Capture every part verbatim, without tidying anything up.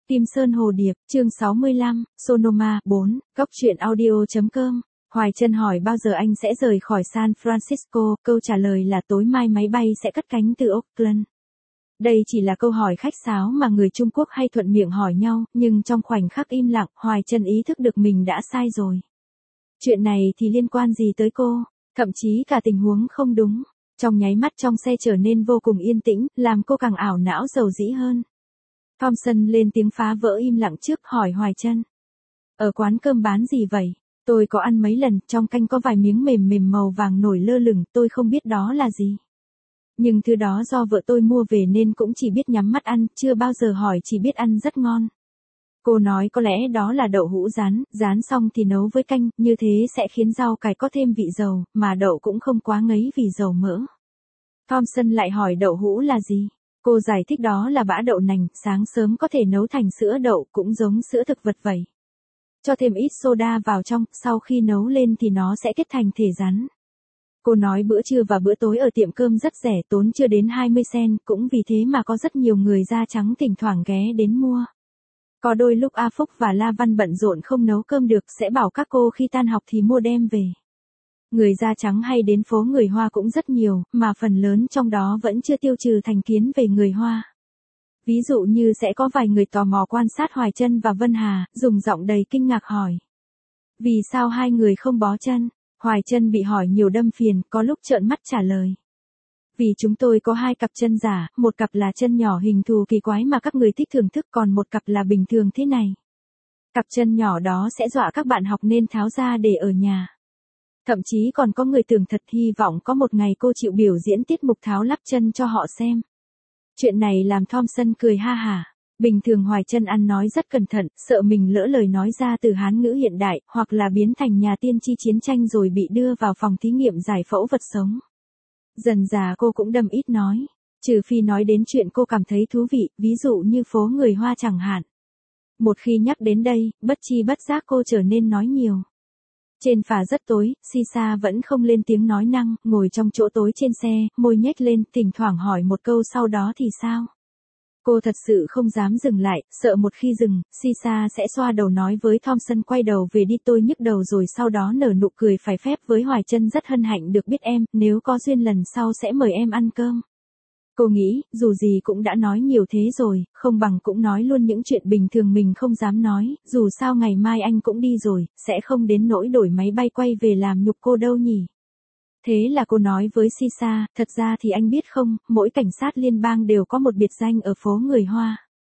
Kim Sơn Hồ Điệp, chương sáu mươi lăm, Sonoma, bốn, góc truyện audio chấm com. Hoài Trân hỏi bao giờ anh sẽ rời khỏi San Francisco, câu trả lời là tối mai máy bay sẽ cất cánh từ Oakland. Đây chỉ là câu hỏi khách sáo mà người Trung Quốc hay thuận miệng hỏi nhau, nhưng trong khoảnh khắc im lặng, Hoài Trân ý thức được mình đã sai rồi. Chuyện này thì liên quan gì tới cô, thậm chí cả tình huống không đúng. Trong nháy mắt trong xe trở nên vô cùng yên tĩnh, làm cô càng ảo não dầu dĩ hơn. Thompson lên tiếng phá vỡ im lặng trước, hỏi Hoài Trân. Ở quán cơm bán gì vậy? Tôi có ăn mấy lần, trong canh có vài miếng mềm mềm màu vàng nổi lơ lửng, tôi không biết đó là gì. Nhưng thứ đó do vợ tôi mua về nên cũng chỉ biết nhắm mắt ăn, chưa bao giờ hỏi, chỉ biết ăn rất ngon. Cô nói có lẽ đó là đậu hũ rán, rán xong thì nấu với canh, như thế sẽ khiến rau cải có thêm vị dầu, mà đậu cũng không quá ngấy vì dầu mỡ. Thompson lại hỏi đậu hũ là gì? Cô giải thích đó là bã đậu nành, sáng sớm có thể nấu thành sữa đậu, cũng giống sữa thực vật vậy. Cho thêm ít soda vào trong, sau khi nấu lên thì nó sẽ kết thành thể rắn. Cô nói bữa trưa và bữa tối ở tiệm cơm rất rẻ, tốn chưa đến hai mươi cent, cũng vì thế mà có rất nhiều người da trắng thỉnh thoảng ghé đến mua. Có đôi lúc A Phúc và La Văn bận rộn không nấu cơm được, sẽ bảo các cô khi tan học thì mua đem về. Người da trắng hay đến phố người Hoa cũng rất nhiều, mà phần lớn trong đó vẫn chưa tiêu trừ thành kiến về người Hoa. Ví dụ như sẽ có vài người tò mò quan sát Hoài Trân và Vân Hà, dùng giọng đầy kinh ngạc hỏi. Vì sao hai người không bó chân? Hoài Trân bị hỏi nhiều đâm phiền, có lúc trợn mắt trả lời. Vì chúng tôi có hai cặp chân giả, một cặp là chân nhỏ hình thù kỳ quái mà các người thích thưởng thức, còn một cặp là bình thường thế này. Cặp chân nhỏ đó sẽ dọa các bạn học nên tháo ra để ở nhà. Thậm chí còn có người tưởng thật, hy vọng có một ngày cô chịu biểu diễn tiết mục tháo lắp chân cho họ xem. Chuyện này làm Thompson cười ha hả. Bình thường Hoài Trân ăn nói rất cẩn thận, sợ mình lỡ lời nói ra từ Hán ngữ hiện đại, hoặc là biến thành nhà tiên tri chiến tranh rồi bị đưa vào phòng thí nghiệm giải phẫu vật sống. Dần dà cô cũng đâm ít nói, trừ phi nói đến chuyện cô cảm thấy thú vị, ví dụ như phố người Hoa chẳng hạn. Một khi nhắc đến đây, bất chi bất giác cô trở nên nói nhiều. Trên phà rất tối, Sisa vẫn không lên tiếng nói năng, ngồi trong chỗ tối trên xe, môi nhếch lên, thỉnh thoảng hỏi một câu sau đó thì sao. Cô thật sự không dám dừng lại, sợ một khi dừng, Sisa sẽ xoa đầu nói với Thompson quay đầu về đi, tôi nhức đầu, rồi sau đó nở nụ cười phải phép với Hoài Trân, rất hân hạnh được biết em, nếu có duyên lần sau sẽ mời em ăn cơm. Cô nghĩ, dù gì cũng đã nói nhiều thế rồi, không bằng cũng nói luôn những chuyện bình thường mình không dám nói, dù sao ngày mai anh cũng đi rồi, sẽ không đến nỗi đổi máy bay quay về làm nhục cô đâu nhỉ. Thế là cô nói với Sisa, thật ra thì anh biết không, mỗi cảnh sát liên bang đều có một biệt danh ở phố người Hoa.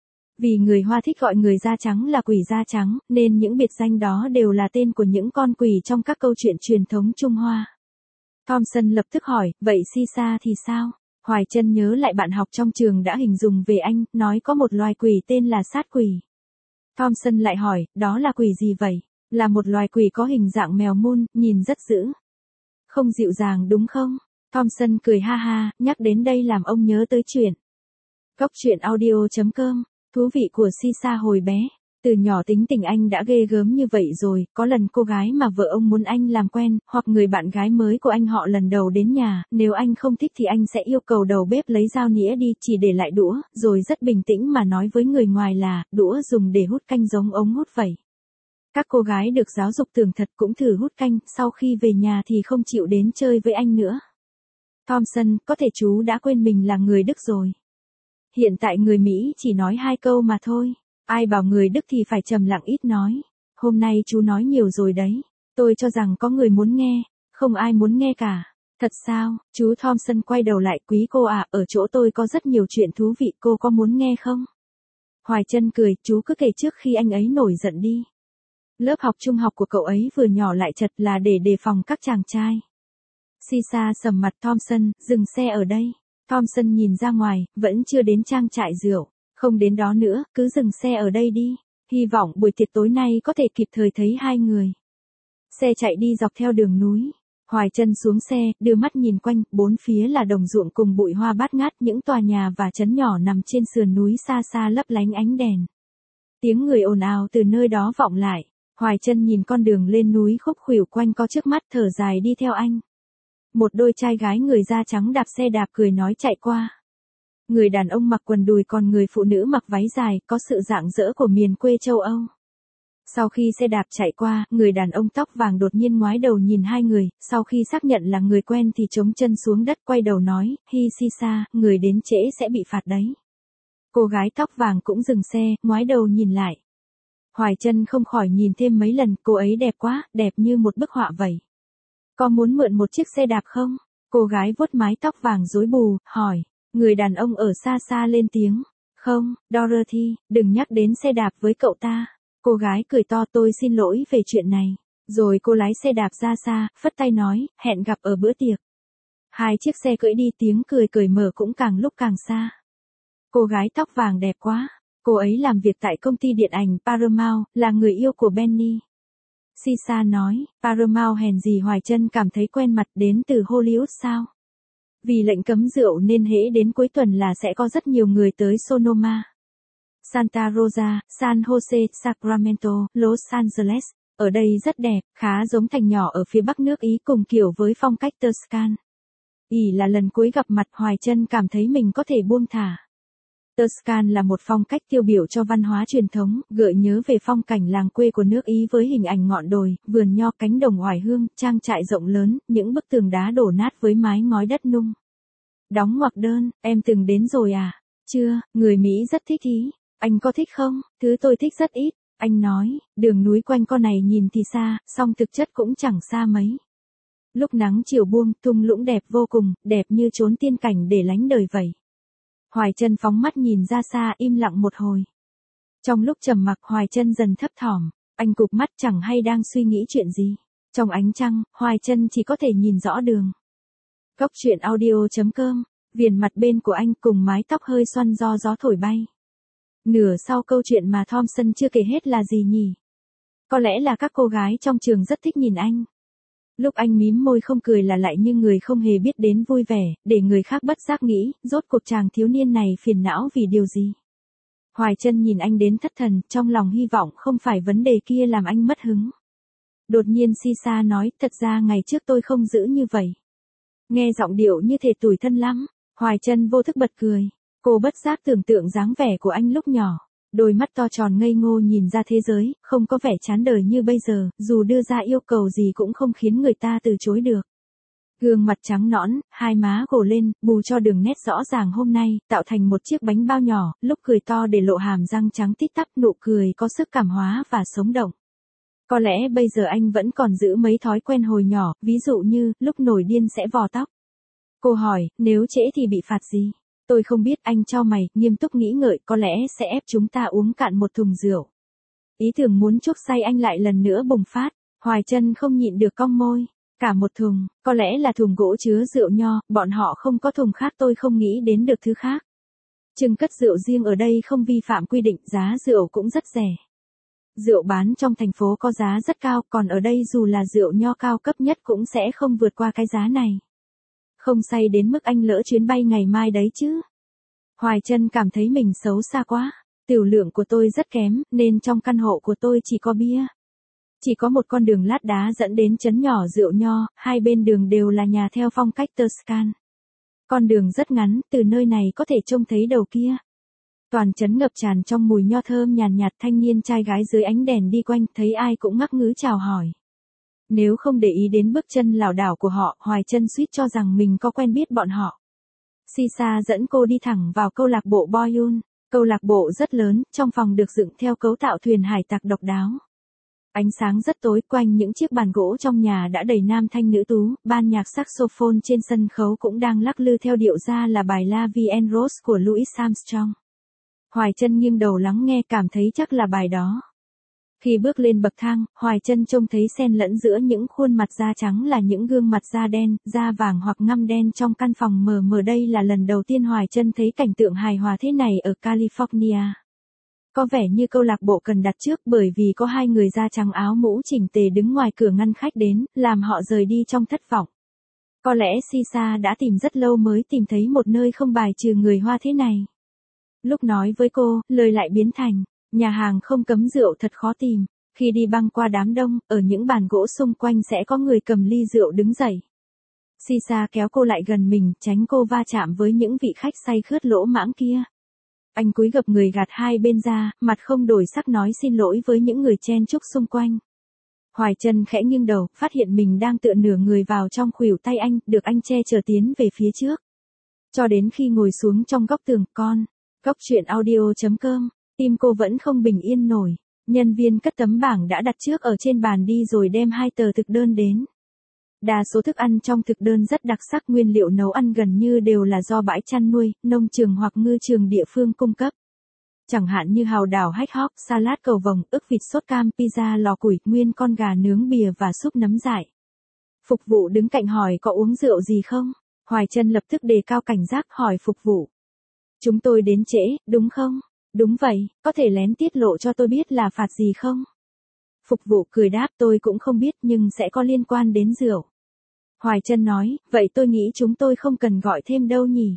Vì người Hoa thích gọi người da trắng là quỷ da trắng, nên những biệt danh đó đều là tên của những con quỷ trong các câu chuyện truyền thống Trung Hoa. Thompson lập tức hỏi, vậy Sisa thì sao? Hoài Trân nhớ lại bạn học trong trường đã hình dung về anh, nói có một loài quỷ tên là sát quỷ. Thompson lại hỏi, đó là quỷ gì vậy? Là một loài quỷ có hình dạng mèo mun, nhìn rất dữ. Không dịu dàng đúng không? Thompson cười ha ha, nhắc đến đây làm ông nhớ tới chuyện. Góc truyện audio chấm com, thú vị của Sisa hồi bé. Từ nhỏ tính tình anh đã ghê gớm như vậy rồi, có lần cô gái mà vợ ông muốn anh làm quen, hoặc người bạn gái mới của anh họ lần đầu đến nhà, nếu anh không thích thì anh sẽ yêu cầu đầu bếp lấy dao nĩa đi, chỉ để lại đũa, rồi rất bình tĩnh mà nói với người ngoài là, đũa dùng để hút canh giống ống hút vậy. Các cô gái được giáo dục tường thật cũng thử hút canh, sau khi về nhà thì không chịu đến chơi với anh nữa. Thompson, có thể chú đã quên mình là người Đức rồi. Hiện tại người Mỹ chỉ nói hai câu mà thôi. Ai bảo người Đức thì phải trầm lặng ít nói. Hôm nay chú nói nhiều rồi đấy. Tôi cho rằng có người muốn nghe. Không ai muốn nghe cả. Thật sao? Chú Thompson quay đầu lại, quý cô à, ở chỗ tôi có rất nhiều chuyện thú vị, cô có muốn nghe không? Hoài Trân cười, chú cứ kể trước khi anh ấy nổi giận đi. Lớp học trung học của cậu ấy vừa nhỏ lại chật là để đề phòng các chàng trai. Sisa sầm mặt, Thompson, dừng xe ở đây. Thompson nhìn ra ngoài, vẫn chưa đến trang trại rượu. Không đến đó nữa, cứ dừng xe ở đây đi. Hy vọng buổi tiệc tối nay có thể kịp thời thấy hai người. Xe chạy đi dọc theo đường núi. Hoài Trân xuống xe, đưa mắt nhìn quanh, bốn phía là đồng ruộng cùng bụi hoa bát ngát, những tòa nhà và trấn nhỏ nằm trên sườn núi xa xa lấp lánh ánh đèn. Tiếng người ồn ào từ nơi đó vọng lại. Hoài Trân nhìn con đường lên núi khúc khuỷu quanh có trước mắt, thở dài đi theo anh. Một đôi trai gái người da trắng đạp xe đạp cười nói chạy qua. Người đàn ông mặc quần đùi còn người phụ nữ mặc váy dài, có sự rạng rỡ của miền quê châu Âu. Sau khi xe đạp chạy qua, người đàn ông tóc vàng đột nhiên ngoái đầu nhìn hai người, sau khi xác nhận là người quen thì chống chân xuống đất quay đầu nói, Hi Sisa, người đến trễ sẽ bị phạt đấy. Cô gái tóc vàng cũng dừng xe, ngoái đầu nhìn lại. Hoài Chân không khỏi nhìn thêm mấy lần, cô ấy đẹp quá, đẹp như một bức họa vậy. Có muốn mượn một chiếc xe đạp không? Cô gái vuốt mái tóc vàng rối bù, hỏi. Người đàn ông ở xa xa lên tiếng. Không, Dorothy, đừng nhắc đến xe đạp với cậu ta. Cô gái cười to, tôi xin lỗi về chuyện này. Rồi cô lái xe đạp ra xa, phất tay nói, hẹn gặp ở bữa tiệc. Hai chiếc xe cưỡi đi, tiếng cười cởi mở cũng càng lúc càng xa. Cô gái tóc vàng đẹp quá. Cô ấy làm việc tại công ty điện ảnh Paramount, là người yêu của Benny. Sisa nói, Paramount hèn gì. Hoài Chân cảm thấy quen mặt, đến từ Hollywood sao? Vì lệnh cấm rượu nên hễ đến cuối tuần là sẽ có rất nhiều người tới Sonoma. Santa Rosa, San Jose, Sacramento, Los Angeles. Ở đây rất đẹp, khá giống thành nhỏ ở phía bắc nước Ý cùng kiểu với phong cách Tuscan. Ỷ là lần cuối gặp mặt, Hoài Chân cảm thấy mình có thể buông thả. Tuscan là một phong cách tiêu biểu cho văn hóa truyền thống, gợi nhớ về phong cảnh làng quê của nước Ý với hình ảnh ngọn đồi, vườn nho, cánh đồng oải hương, trang trại rộng lớn, những bức tường đá đổ nát với mái ngói đất nung. Đóng ngoặc đơn, em từng đến rồi à? Chưa, người Mỹ rất thích ý. Anh có thích không? Thứ tôi thích rất ít. Anh nói, đường núi quanh co này nhìn thì xa, song thực chất cũng chẳng xa mấy. Lúc nắng chiều buông, thung lũng đẹp vô cùng, đẹp như chốn tiên cảnh để lánh đời vậy. Hoài Chân phóng mắt nhìn ra xa, im lặng một hồi. Trong lúc trầm mặc, Hoài Chân dần thấp thỏm, anh cụp mắt chẳng hay đang suy nghĩ chuyện gì. Trong ánh trăng, Hoài Chân chỉ có thể nhìn rõ đường. Cốc truyện audio chấm com, viền mặt bên của anh cùng mái tóc hơi xoăn do gió thổi bay. Nửa sau câu chuyện mà Thompson chưa kể hết là gì nhỉ? Có lẽ là các cô gái trong trường rất thích nhìn anh. Lúc anh mím môi không cười là lại như người không hề biết đến vui vẻ, để người khác bất giác nghĩ, rốt cuộc chàng thiếu niên này phiền não vì điều gì. Hoài Chân nhìn anh đến thất thần, trong lòng hy vọng không phải vấn đề kia làm anh mất hứng. Đột nhiên Sisa nói, thật ra ngày trước tôi không giữ như vậy. Nghe giọng điệu như thể tủi thân lắm, Hoài Chân vô thức bật cười. Cô bất giác tưởng tượng dáng vẻ của anh lúc nhỏ. Đôi mắt to tròn ngây ngô nhìn ra thế giới, không có vẻ chán đời như bây giờ, dù đưa ra yêu cầu gì cũng không khiến người ta từ chối được. Gương mặt trắng nõn, hai má gồ lên, bù cho đường nét rõ ràng hôm nay, tạo thành một chiếc bánh bao nhỏ, lúc cười to để lộ hàm răng trắng tít tắp, nụ cười có sức cảm hóa và sống động. Có lẽ bây giờ anh vẫn còn giữ mấy thói quen hồi nhỏ, ví dụ như, lúc nổi điên sẽ vò tóc. Cô hỏi, nếu trễ thì bị phạt gì? Tôi không biết, anh chau mày, nghiêm túc nghĩ ngợi, có lẽ sẽ ép chúng ta uống cạn một thùng rượu. Ý tưởng muốn chuốc say anh lại lần nữa bùng phát, Hoài Chân không nhịn được cong môi. Cả một thùng, có lẽ là thùng gỗ chứa rượu nho, bọn họ không có thùng khác, tôi không nghĩ đến được thứ khác. Chừng cất rượu riêng ở đây không vi phạm quy định, giá rượu cũng rất rẻ. Rượu bán trong thành phố có giá rất cao, còn ở đây dù là rượu nho cao cấp nhất cũng sẽ không vượt qua cái giá này. Không say đến mức anh lỡ chuyến bay ngày mai đấy chứ. Hoài Chân cảm thấy mình xấu xa quá. Tiểu lượng của tôi rất kém, nên trong căn hộ của tôi chỉ có bia. Chỉ có một con đường lát đá dẫn đến trấn nhỏ rượu nho, hai bên đường đều là nhà theo phong cách Tuscan. Con đường rất ngắn, từ nơi này có thể trông thấy đầu kia. Toàn trấn ngập tràn trong mùi nho thơm nhàn nhạt, thanh niên trai gái dưới ánh đèn đi quanh, thấy ai cũng ngắc ngứ chào hỏi. Nếu không để ý đến bước chân lảo đảo của họ, Hoài Chân suýt cho rằng mình có quen biết bọn họ. Sisa dẫn cô đi thẳng vào câu lạc bộ Boyun. Câu lạc bộ rất lớn, trong phòng được dựng theo cấu tạo thuyền hải tặc độc đáo. Ánh sáng rất tối, quanh những chiếc bàn gỗ trong nhà đã đầy nam thanh nữ tú, ban nhạc saxophone trên sân khấu cũng đang lắc lư theo điệu ra là bài La Vie en Rose của Louis Armstrong. Hoài Chân nghiêng đầu lắng nghe, cảm thấy chắc là bài đó. Khi bước lên bậc thang, Hoài Chân trông thấy xen lẫn giữa những khuôn mặt da trắng là những gương mặt da đen, da vàng hoặc ngăm đen trong căn phòng mờ mờ. Đây là lần đầu tiên Hoài Chân thấy cảnh tượng hài hòa thế này ở California. Có vẻ như câu lạc bộ cần đặt trước, bởi vì có hai người da trắng áo mũ chỉnh tề đứng ngoài cửa ngăn khách đến, làm họ rời đi trong thất vọng. Có lẽ Sisa đã tìm rất lâu mới tìm thấy một nơi không bài trừ người Hoa thế này. Lúc nói với cô, lời lại biến thành, nhà hàng không cấm rượu thật khó tìm. Khi đi băng qua đám đông, ở những bàn gỗ xung quanh sẽ có người cầm ly rượu đứng dậy. Sisa kéo cô lại gần mình, tránh cô va chạm với những vị khách say khướt lỗ mãng kia. Anh cúi gập người gạt hai bên ra, mặt không đổi sắc nói xin lỗi với những người chen chúc xung quanh. Hoài Chân khẽ nghiêng đầu, phát hiện mình đang tựa nửa người vào trong khuỷu tay anh, được anh che chở tiến về phía trước. Cho đến khi ngồi xuống trong góc tường, con. Góc truyện audio chấm com, tim cô vẫn không bình yên nổi. Nhân viên cất tấm bảng đã đặt trước ở trên bàn đi rồi đem hai tờ thực đơn đến. Đa số thức ăn trong thực đơn rất đặc sắc, nguyên liệu nấu ăn gần như đều là do bãi chăn nuôi, nông trường hoặc ngư trường địa phương cung cấp. Chẳng hạn như hào đảo hách hóc, salad cầu vồng, ức vịt sốt cam, pizza lò củi, nguyên con gà nướng bìa và súp nấm dại. Phục vụ đứng cạnh hỏi có uống rượu gì không? Hoài Chân lập tức đề cao cảnh giác hỏi phục vụ. Chúng tôi đến trễ, đúng không? Đúng vậy, có thể lén tiết lộ cho tôi biết là phạt gì không? Phục vụ cười đáp tôi cũng không biết nhưng sẽ có liên quan đến rượu. Hoài Chân nói, vậy tôi nghĩ chúng tôi không cần gọi thêm đâu nhỉ?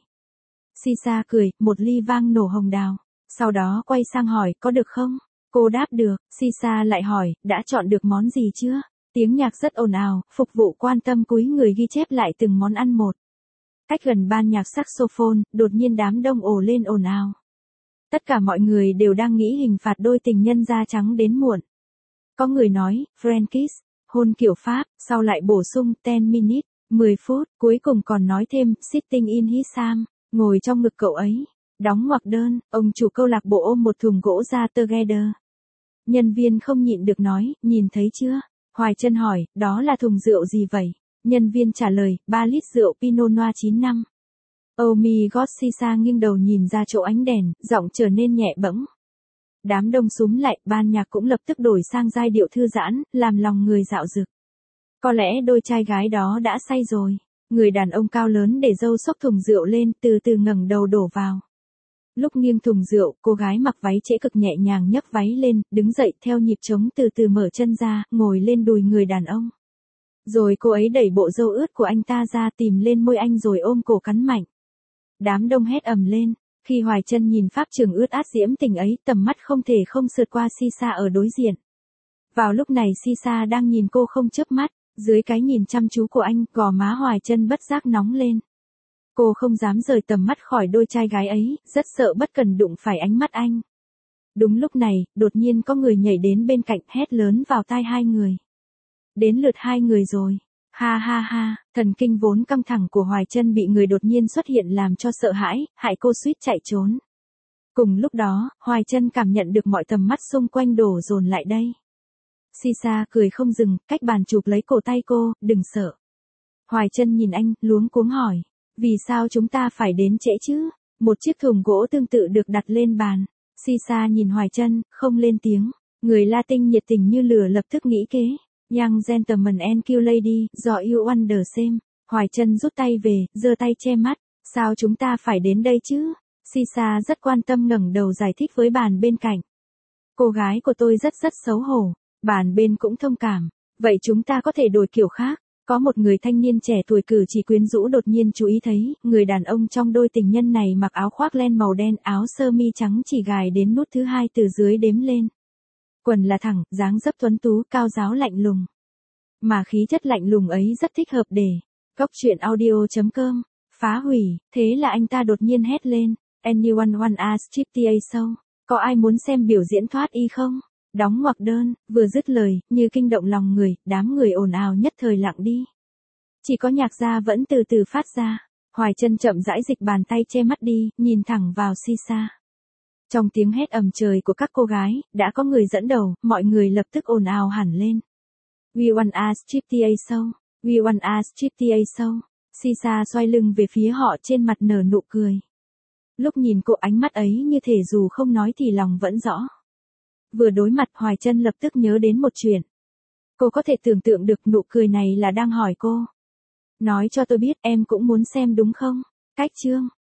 Sisa cười, một ly vang nổ hồng đào. Sau đó quay sang hỏi, có được không? Cô đáp được, Sisa lại hỏi, đã chọn được món gì chưa? Tiếng nhạc rất ồn ào, phục vụ quan tâm cúi người ghi chép lại từng món ăn một. Cách gần ban nhạc saxophone, đột nhiên đám đông ồ lên ồn ào. Tất cả mọi người đều đang nghĩ hình phạt đôi tình nhân da trắng đến muộn. Có người nói, French kiss, hôn kiểu Pháp, sau lại bổ sung ten minutes, mười phút, cuối cùng còn nói thêm, sitting in his arms, ngồi trong ngực cậu ấy. Đóng ngoặc đơn, ông chủ câu lạc bộ ôm một thùng gỗ ra together. Nhân viên không nhịn được nói, nhìn thấy chưa? Hoài Chân hỏi, đó là thùng rượu gì vậy? Nhân viên trả lời, ba lít rượu Pinot Noir chín năm. Oh my god, Sisa nghiêng đầu nhìn ra chỗ ánh đèn, giọng trở nên nhẹ bẫng. Đám đông súm lại, ban nhạc cũng lập tức đổi sang giai điệu thư giãn, làm lòng người dạo dực. Có lẽ đôi trai gái đó đã say rồi. Người đàn ông cao lớn để râu xốc thùng rượu lên, từ từ ngẩng đầu đổ vào. Lúc nghiêng thùng rượu, cô gái mặc váy trễ cực nhẹ nhàng nhấc váy lên, đứng dậy theo nhịp trống từ từ mở chân ra, ngồi lên đùi người đàn ông. Rồi cô ấy đẩy bộ râu ướt của anh ta ra tìm lên môi anh rồi ôm cổ cắn mạnh. Đám đông hét ầm lên. Khi Hoài Chân nhìn pháp trường ướt át diễm tình ấy, tầm mắt không thể không sượt qua Sisa ở đối diện. Vào lúc này Sisa đang nhìn cô không chớp mắt, dưới cái nhìn chăm chú của anh, gò má Hoài Chân bất giác nóng lên. Cô không dám rời tầm mắt khỏi đôi trai gái ấy, rất sợ bất cần đụng phải ánh mắt anh. Đúng lúc này, đột nhiên có người nhảy đến bên cạnh hét lớn vào tai hai người. Đến lượt hai người rồi. Ha ha ha, thần kinh vốn căng thẳng của Hoài Chân bị người đột nhiên xuất hiện làm cho sợ hãi, hại cô suýt chạy trốn. Cùng lúc đó, Hoài Chân cảm nhận được mọi tầm mắt xung quanh đổ dồn lại đây. Sisa cười không dừng, cách bàn chụp lấy cổ tay cô, đừng sợ. Hoài Chân nhìn anh, luống cuống hỏi. Vì sao chúng ta phải đến trễ chứ? Một chiếc thùng gỗ tương tự được đặt lên bàn. Sisa nhìn Hoài Chân, không lên tiếng. Người Latin nhiệt tình như lửa lập tức nghĩ kế. Young gentleman and cute lady, do you understand? Hoài Chân rút tay về, giơ tay che mắt. Sao chúng ta phải đến đây chứ? Sisa rất quan tâm ngẩng đầu giải thích với bàn bên cạnh. Cô gái của tôi rất rất xấu hổ. Bàn bên cũng thông cảm. Vậy chúng ta có thể đổi kiểu khác. Có một người thanh niên trẻ tuổi cử chỉ quyến rũ đột nhiên chú ý thấy, người đàn ông trong đôi tình nhân này mặc áo khoác len màu đen, áo sơ mi trắng chỉ gài đến nút thứ hai từ dưới đếm lên. Quần là thẳng, dáng dấp tuấn tú, cao ráo lạnh lùng. Mà khí chất lạnh lùng ấy rất thích hợp để góc truyện audio chấm com phá hủy, thế là anh ta đột nhiên hét lên, anyone want a striptease show? Có ai muốn xem biểu diễn thoát y không? Đóng ngoặc đơn, vừa dứt lời, như kinh động lòng người, đám người ồn ào nhất thời lặng đi. Chỉ có nhạc gia vẫn từ từ phát ra. Hoài Chân chậm rãi dịch bàn tay che mắt đi, nhìn thẳng vào Sisa. Trong tiếng hét ầm trời của các cô gái, đã có người dẫn đầu, mọi người lập tức ồn ào hẳn lên. We want a striptease show, we want a striptease show. Sisa xoay lưng về phía họ trên mặt nở nụ cười. Lúc nhìn cô ánh mắt ấy như thể dù không nói thì lòng vẫn rõ. Vừa đối mặt Hoài Chân lập tức nhớ đến một chuyện. Cô có thể tưởng tượng được nụ cười này là đang hỏi cô. Nói cho tôi biết em cũng muốn xem đúng không? Cách chương.